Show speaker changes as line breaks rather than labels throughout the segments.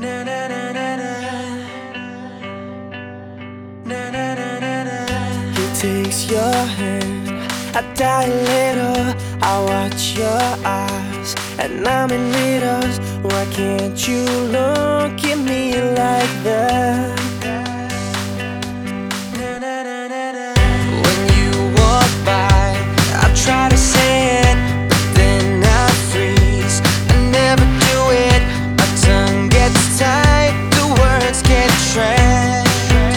He takes your hand, I die a little. I watch your eyes, and I'm in riddles. Why can't you look at me like that? When you walk by, I try to say it, but then I freeze. I never do it, my tongue gets tied, the words get trapped.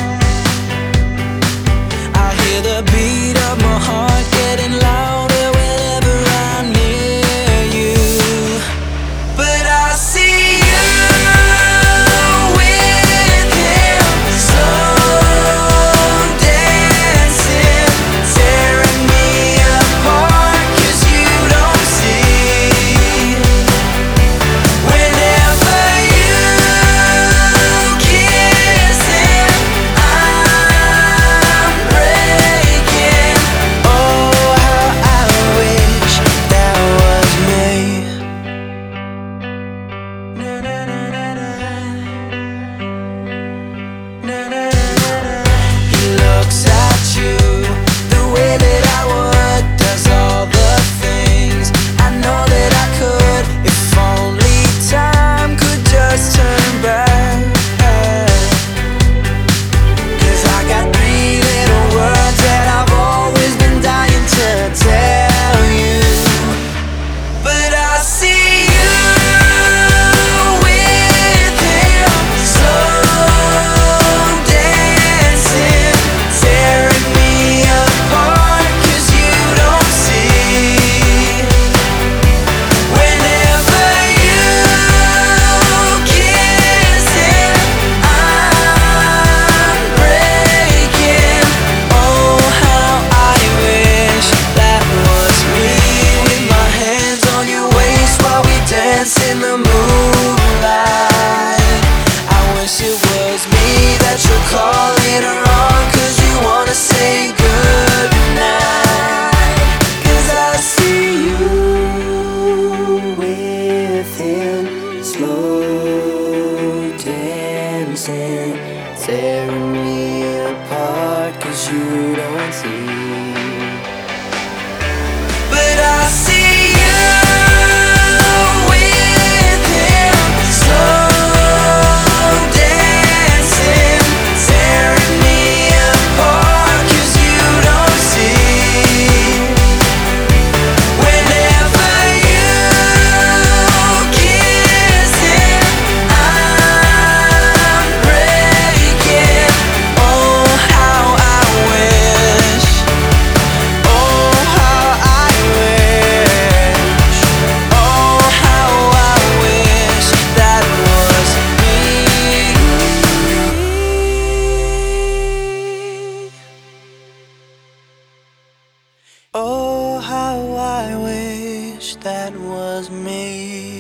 I hear the beat of my heart getting louder whenever I'm near you. But I see you with him, slow dancing, tearing me apart, 'cause you don't see. Whenever you kiss him, I'm breaking. Oh, how I wish that was me. He looks at you the way that I would, does all the things I know that I could, if only time could just turn back. 'Cause I got three little words that I've always been dying to tell you. But I see you with him, slow dancing, tearing me apart, 'cause you don't see. Whenever you kiss him, I'm breaking. Oh, how I wish that was me, with my hands on your waist while we dance in the moonlight. I wish it was me that you're calling her on, 'cause you wanna say goodnight. 'Cause I see you with him, slow dancing, tearing me apart, 'cause you don't see. But I see you with him, slow dancing, tearing me apart, 'cause you don't see. Whenever you kiss him, I'm breaking. Oh, how I wish. Oh, how I wish. Oh, how I wish that was me. Oh, how I wish that was me.